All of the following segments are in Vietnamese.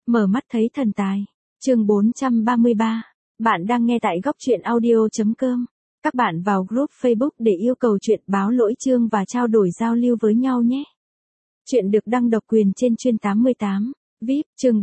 Mở mắt thấy thần tài. Chương 433. Bạn đang nghe tại góc truyện audio.com. Các bạn vào group Facebook để yêu cầu chuyện báo lỗi chương và trao đổi giao lưu với nhau nhé. Chuyện được đăng độc quyền trên chuyên 88. VIP chương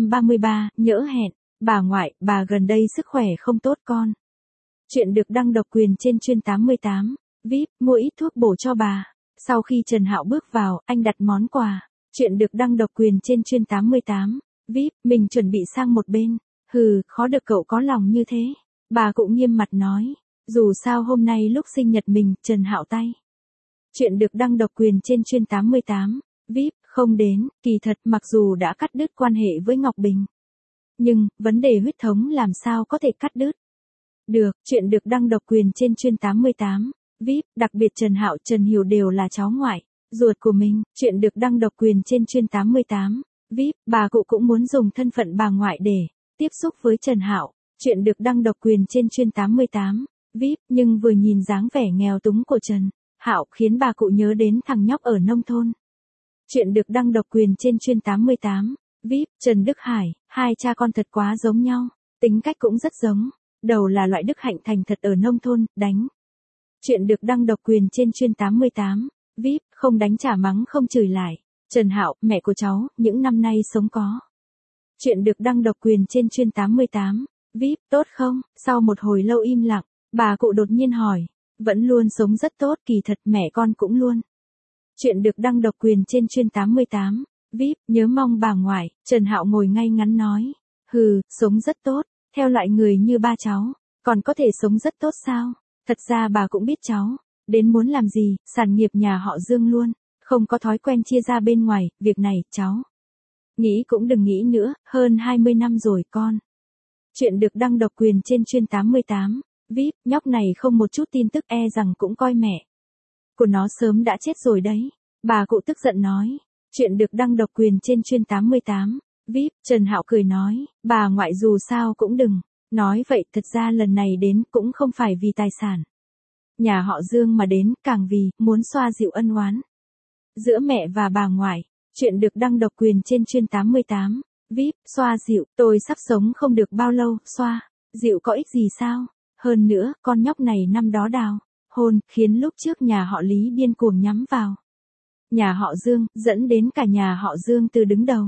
433, nhỡ hẹn. Bà ngoại, bà gần đây sức khỏe không tốt con. Chuyện được đăng độc quyền trên chuyên 88. VIP, mua ít thuốc bổ cho bà. Sau khi Trần Hạo bước vào, anh đặt món quà. Chuyện được đăng độc quyền trên chuyên 88. VIP, mình chuẩn bị sang một bên. Hừ, khó được cậu có lòng như thế. Bà cũng nghiêm mặt nói. Dù sao hôm nay lúc sinh nhật mình, Trần Hạo tay. Chuyện được đăng độc quyền trên chuyên 88. VIP, không đến, kỳ thật mặc dù đã cắt đứt quan hệ với Ngọc Bình. Nhưng, vấn đề huyết thống làm sao có thể cắt đứt. Được, chuyện được đăng độc quyền trên chuyên 88. VIP, đặc biệt Trần Hạo, Trần Hiểu đều là cháu ngoại, ruột của mình. Chuyện được đăng độc quyền trên chuyên 88. VIP, bà cụ cũng muốn dùng thân phận bà ngoại để tiếp xúc với Trần Hạo. Chuyện được đăng độc quyền trên chuyên 88. VIP, nhưng vừa nhìn dáng vẻ nghèo túng của Trần Hạo khiến bà cụ nhớ đến thằng nhóc ở nông thôn. Chuyện được đăng độc quyền trên chuyên 88. VIP, Trần Đức Hải, hai cha con thật quá giống nhau, tính cách cũng rất giống. Đầu là loại đức hạnh thành thật ở nông thôn, đánh. Chuyện được đăng độc quyền trên chuyên 88. VIP, không đánh trả mắng không chửi lại. Trần Hạo, mẹ của cháu, những năm nay sống có. Chuyện được đăng độc quyền trên chuyên 88. VIP, tốt không? Sau một hồi lâu im lặng, bà cụ đột nhiên hỏi. Vẫn luôn sống rất tốt, kỳ thật mẹ con cũng luôn. Chuyện được đăng độc quyền trên chuyên 88. VIP, nhớ mong bà ngoại. Trần Hạo ngồi ngay ngắn nói. Hừ, sống rất tốt, theo loại người như ba cháu, còn có thể sống rất tốt sao? Thật ra bà cũng biết cháu, đến muốn làm gì, sản nghiệp nhà họ Dương luôn, không có thói quen chia ra bên ngoài, việc này, cháu. Nghĩ cũng đừng nghĩ nữa, hơn 20 năm rồi con. Chuyện được đăng độc quyền trên chuyên 88. VIP, nhóc này không một chút tin tức e rằng cũng coi mẹ của nó sớm đã chết rồi đấy. Bà cụ tức giận nói. Chuyện được đăng độc quyền trên chuyên 88. VIP, Trần Hạo cười nói, bà ngoại dù sao cũng đừng nói vậy, thật ra lần này đến cũng không phải vì tài sản nhà họ Dương mà đến, càng vì muốn xoa dịu ân oán giữa mẹ và bà ngoại. Chuyện được đăng độc quyền trên chuyên 88. VIP, xoa dịu, tôi sắp sống không được bao lâu, xoa dịu có ích gì sao? Hơn nữa, con nhóc này năm đó đào hôn, khiến lúc trước nhà họ Lý điên cuồng nhắm vào nhà họ Dương, dẫn đến cả nhà họ Dương từ đứng đầu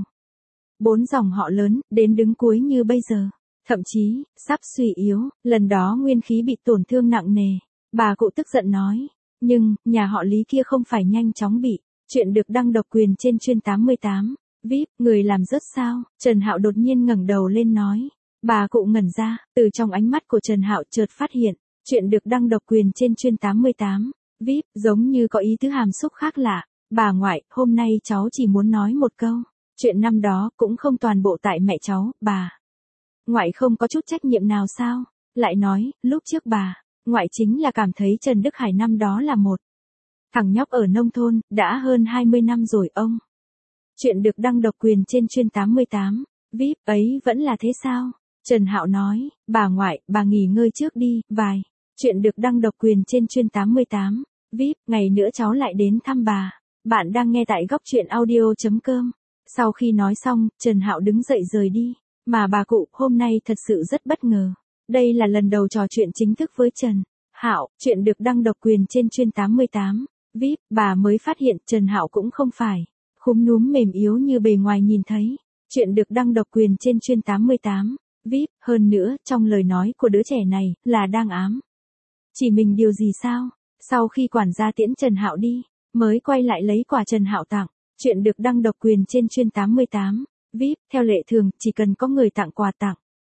4 dòng họ lớn, đến đứng cuối như bây giờ. Thậm chí, sắp suy yếu, lần đó nguyên khí bị tổn thương nặng nề. Bà cụ tức giận nói. Nhưng, nhà họ Lý kia không phải nhanh chóng bị. Chuyện được đăng độc quyền trên chuyên 88. VIP, người làm rớt sao? Trần Hạo đột nhiên ngẩng đầu lên nói. Bà cụ ngẩn ra, từ trong ánh mắt của Trần Hạo chợt phát hiện. Chuyện được đăng độc quyền trên chuyên 88. VIP, giống như có ý tứ hàm xúc khác lạ. Bà ngoại, hôm nay cháu chỉ muốn nói một câu. Chuyện năm đó cũng không toàn bộ tại mẹ cháu, bà ngoại không có chút trách nhiệm nào sao? Lại nói, lúc trước bà ngoại chính là cảm thấy Trần Đức Hải năm đó là một thằng nhóc ở nông thôn, đã hơn 20 năm rồi ông. Chuyện được đăng độc quyền trên chuyên 88. VIP, ấy vẫn là thế sao? Trần Hạo nói, bà ngoại, bà nghỉ ngơi trước đi, vài. Chuyện được đăng độc quyền trên chuyên 88. VIP, ngày nữa cháu lại đến thăm bà. Bạn đang nghe tại góc truyện audio.com. Sau khi nói xong, Trần Hạo đứng dậy rời đi. Mà bà cụ hôm nay thật sự rất bất ngờ. Đây là lần đầu trò chuyện chính thức với Trần Hạo. Chuyện được đăng độc quyền trên chuyên 88. VIP, bà mới phát hiện Trần Hạo cũng không phải khúm núm mềm yếu như bề ngoài nhìn thấy. Chuyện được đăng độc quyền trên chuyên 88. VIP, hơn nữa, trong lời nói của đứa trẻ này, là đang ám chỉ mình điều gì sao? Sau khi quản gia tiễn Trần Hạo đi, mới quay lại lấy quà Trần Hạo tặng. Chuyện được đăng độc quyền trên chuyên 88. VIP, theo lệ thường, chỉ cần có người tặng quà tặng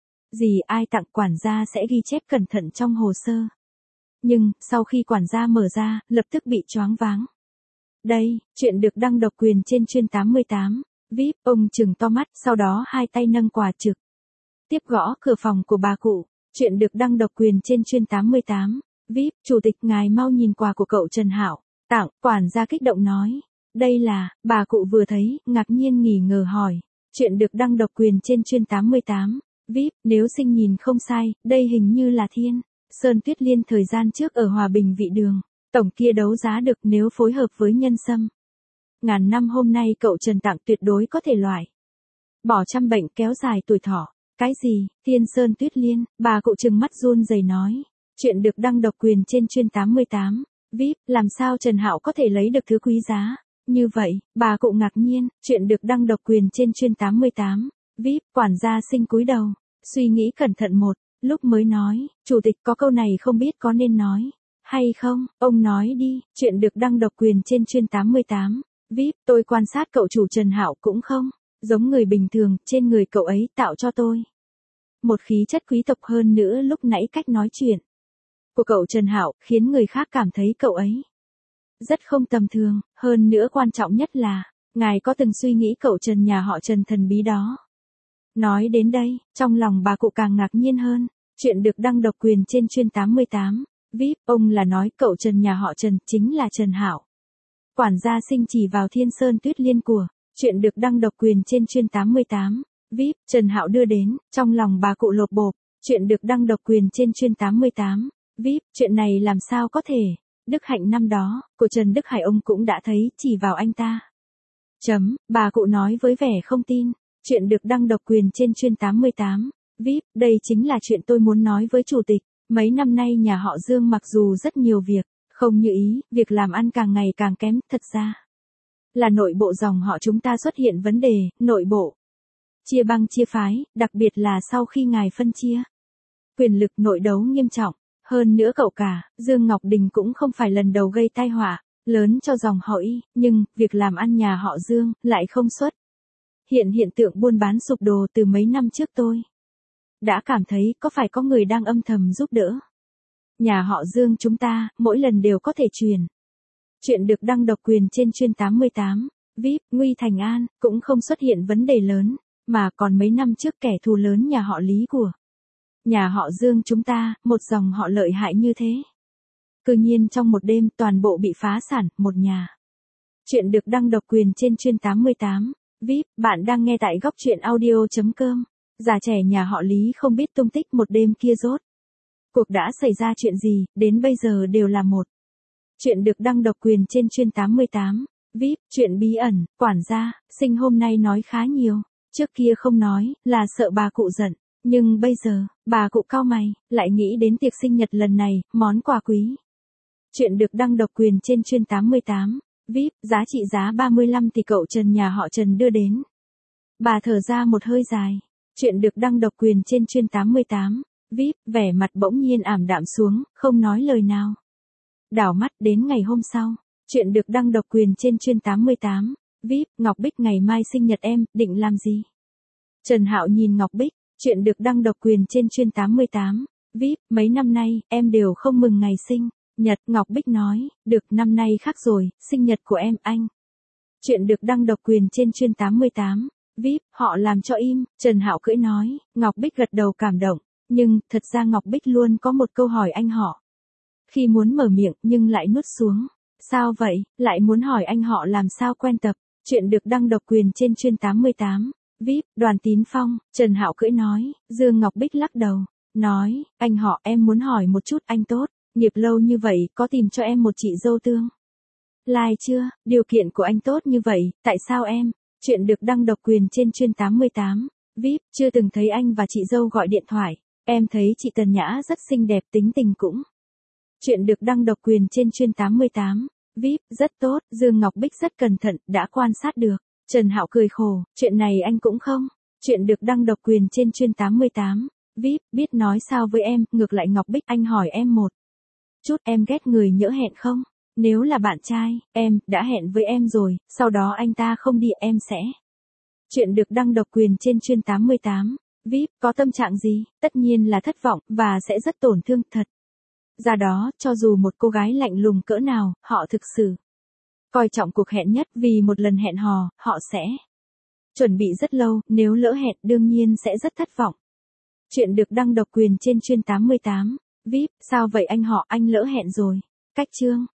gì ai tặng quản gia sẽ ghi chép cẩn thận trong hồ sơ. Nhưng, sau khi quản gia mở ra, lập tức bị choáng váng. Đây, chuyện được đăng độc quyền trên chuyên 88. VIP, ông trừng to mắt, sau đó hai tay nâng quà trực tiếp gõ cửa phòng của bà cụ. Chuyện được đăng độc quyền trên chuyên 88. VIP, chủ tịch ngài mau nhìn quà của cậu Trần Hạo tặng. Quản gia kích động nói. Đây là, bà cụ vừa thấy, ngạc nhiên nghi ngờ hỏi. Chuyện được đăng độc quyền trên chuyên 88. VIP, nếu sinh nhìn không sai, đây hình như là Thiên Sơn Tuyết Liên thời gian trước ở Hòa Bình Vị Đường. Tổng kia đấu giá được nếu phối hợp với Nhân Sâm. Ngàn năm hôm nay cậu Trần tặng tuyệt đối có thể loại bỏ trăm bệnh kéo dài tuổi thọ. Cái gì, Thiên Sơn Tuyết Liên, bà cụ trừng mắt run rẩy nói. Chuyện được đăng độc quyền trên Chuyên 88. VIP, làm sao Trần Hạo có thể lấy được thứ quý giá? Như vậy, bà cụ ngạc nhiên, chuyện được đăng độc quyền trên Chuyên 88. VIP, quản gia Sinh cúi đầu, suy nghĩ cẩn thận một lúc mới nói, chủ tịch có câu này không biết có nên nói hay không, ông nói đi, chuyện được đăng độc quyền trên Chuyên 88. VIP, tôi quan sát cậu chủ Trần Hạo cũng không giống người bình thường, trên người cậu ấy tạo cho tôi một khí chất quý tộc, hơn nữa lúc nãy cách nói chuyện của cậu Trần Hạo khiến người khác cảm thấy cậu ấy rất không tầm thường, hơn nữa quan trọng nhất là, ngài có từng suy nghĩ cậu Trần nhà họ Trần thần bí đó. Nói đến đây, trong lòng bà cụ càng ngạc nhiên hơn, chuyện được đăng độc quyền trên Chuyên 88. VIP, ông là nói cậu Trần nhà họ Trần chính là Trần Hạo. Quản gia Sinh chỉ vào Thiên Sơn Tuyết Liên của, chuyện được đăng độc quyền trên Chuyên 88. VIP, Trần Hạo đưa đến, trong lòng bà cụ lột bộp, chuyện được đăng độc quyền trên Chuyên 88. VIP, chuyện này làm sao có thể, đức hạnh năm đó, của Trần Đức Hải ông cũng đã thấy, chỉ vào anh ta. Bà cụ nói với vẻ không tin, chuyện được đăng độc quyền trên Chuyên 88. VIP, đây chính là chuyện tôi muốn nói với chủ tịch, mấy năm nay nhà họ Dương mặc dù rất nhiều việc, không như ý, việc làm ăn càng ngày càng kém, thật ra là nội bộ dòng họ chúng ta xuất hiện vấn đề, nội bộ chia băng chia phái, đặc biệt là sau khi ngài phân chia quyền lực, nội đấu nghiêm trọng. Hơn nữa cậu cả, Dương Ngọc Đình cũng không phải lần đầu gây tai họa lớn cho dòng họ Y, nhưng việc làm ăn nhà họ Dương lại không xuất hiện tượng buôn bán sụp đổ. Từ mấy năm trước tôi đã cảm thấy có phải có người đang âm thầm giúp đỡ nhà họ Dương chúng ta, mỗi lần đều có thể truyền chuyện được đăng độc quyền trên Chuyên 88. VIP, Nguy Thành An cũng không xuất hiện vấn đề lớn, mà còn mấy năm trước kẻ thù lớn nhà họ Lý của nhà họ Dương chúng ta, một dòng họ lợi hại như thế, cư nhiên trong một đêm toàn bộ bị phá sản, một nhà. Chuyện được đăng độc quyền trên Chuyên 88. VIP, bạn đang nghe tại góc truyện audio.com. Già trẻ nhà họ Lý không biết tung tích một đêm kia rốt cuộc đã xảy ra chuyện gì, đến bây giờ đều là một chuyện được đăng độc quyền trên Chuyên 88. VIP, chuyện bí ẩn, quản gia Sinh hôm nay nói khá nhiều, trước kia không nói, là sợ bà cụ giận. Nhưng bây giờ, bà cụ cau mày, lại nghĩ đến tiệc sinh nhật lần này, món quà quý. Chuyện được đăng độc quyền trên Chuyên 88. VIP, giá trị giá 35 tỷ cậu Trần nhà họ Trần đưa đến. Bà thở ra một hơi dài. Chuyện được đăng độc quyền trên Chuyên 88. VIP, vẻ mặt bỗng nhiên ảm đạm xuống, không nói lời nào. Đảo mắt đến ngày hôm sau. Chuyện được đăng độc quyền trên Chuyên 88. VIP, Ngọc Bích ngày mai sinh nhật em, định làm gì? Trần Hạo nhìn Ngọc Bích. Chuyện được đăng độc quyền trên Chuyên 88. VIP, mấy năm nay, em đều không mừng ngày sinh nhật. Ngọc Bích nói, được, năm nay khác rồi, sinh nhật của em, anh. Chuyện được đăng độc quyền trên Chuyên 88. VIP, họ làm cho im. Trần Hạo cưỡi nói. Ngọc Bích gật đầu cảm động, nhưng, thật ra Ngọc Bích luôn có một câu hỏi anh họ. Khi muốn mở miệng, nhưng lại nuốt xuống. Sao vậy, lại muốn hỏi anh họ làm sao quen tập. Chuyện được đăng độc quyền trên Chuyên 88. VIP, Đoàn Tín Phong. Trần Hạo cưỡi nói. Dương Ngọc Bích lắc đầu, nói, anh họ, em muốn hỏi một chút, anh tốt nghiệp lâu như vậy, có tìm cho em một chị dâu tương lai chưa? Điều kiện của anh tốt như vậy, tại sao em? Chuyện được đăng độc quyền trên Chuyên 88. VIP, chưa từng thấy anh và chị dâu gọi điện thoại. Em thấy chị Tần Nhã rất xinh đẹp, tính tình cũng. Chuyện được đăng độc quyền trên Chuyên 88. VIP, rất tốt. Dương Ngọc Bích rất cẩn thận, đã quan sát được. Trần Hạo cười khổ, chuyện này anh cũng không. Chuyện được đăng độc quyền trên Chuyên 88. VIP, biết nói sao với em, ngược lại Ngọc Bích, anh hỏi em một chút, em ghét người nhỡ hẹn không? Nếu là bạn trai, em đã hẹn với em rồi, sau đó anh ta không đi, em sẽ. Chuyện được đăng độc quyền trên Chuyên 88. VIP, có tâm trạng gì? Tất nhiên là thất vọng, và sẽ rất tổn thương, thật. Do đó, cho dù một cô gái lạnh lùng cỡ nào, họ thực sự coi trọng cuộc hẹn nhất, vì một lần hẹn hò, họ sẽ chuẩn bị rất lâu, nếu lỡ hẹn đương nhiên sẽ rất thất vọng. Chuyện được đăng độc quyền trên Chuyên 88. VIP, sao vậy anh họ, anh lỡ hẹn rồi. Cách chương